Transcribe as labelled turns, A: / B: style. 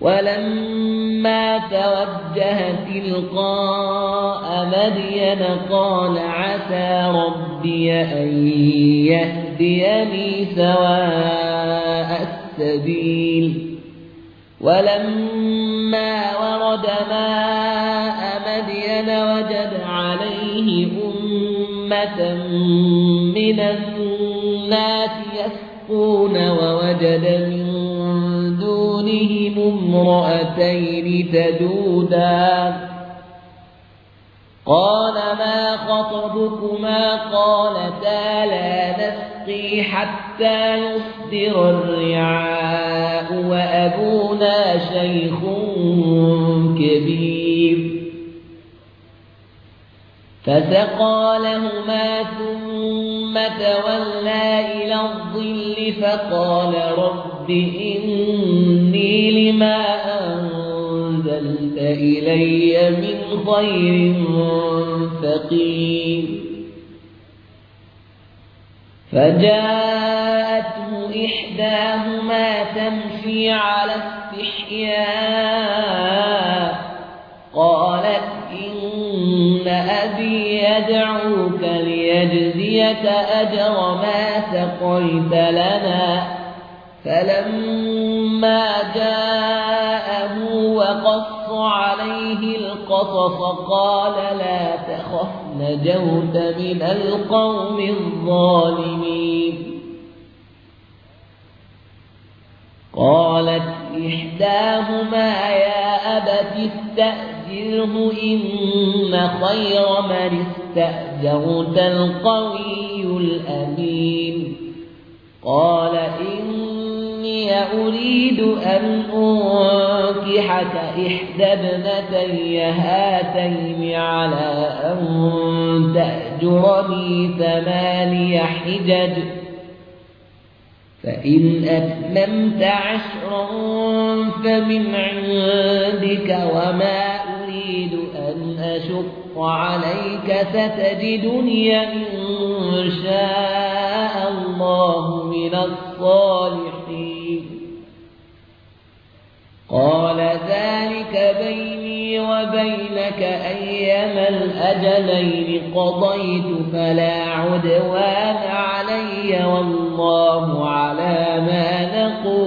A: ولما توجه تلقاء مدين قال عسى ربي أن يهديني سواء السبيل ولما ورد ماء مدين وجد عليه أمة من الناس يسقون ووجد من دونهم امرأتين تذودان قال ما خطبكما قالتا لا نسقي حتى يصدر الرعاء وأبونا شيخ كبير فسقى لهما ثم تولى إلى الظل فقال رب إني لما أنزلت إلي من خير فقير فجاءته إحداهما تمشي على استحياء قالت إن أبي يدعوك ليجزيك أجر ما سقيت لنا فلما جاءه وقص عليه القصص قال لا تخف نجوت من القوم الظالمين قالت إحداهما يا أبت استأجره إن خير من استأجرت القوي الأمين قال إني أريد أن أنكحك إحدى ابنتي هاتين على أن تأجرني 8 حجج فإن أتممت 10 فمن عندك وما أريد أن أشق عليك ستجدني إن شاء الله من الصالحين قال ذلك بيني وبينك أيما الأجلين قضيت فلا عدوان علي والله على ما نقول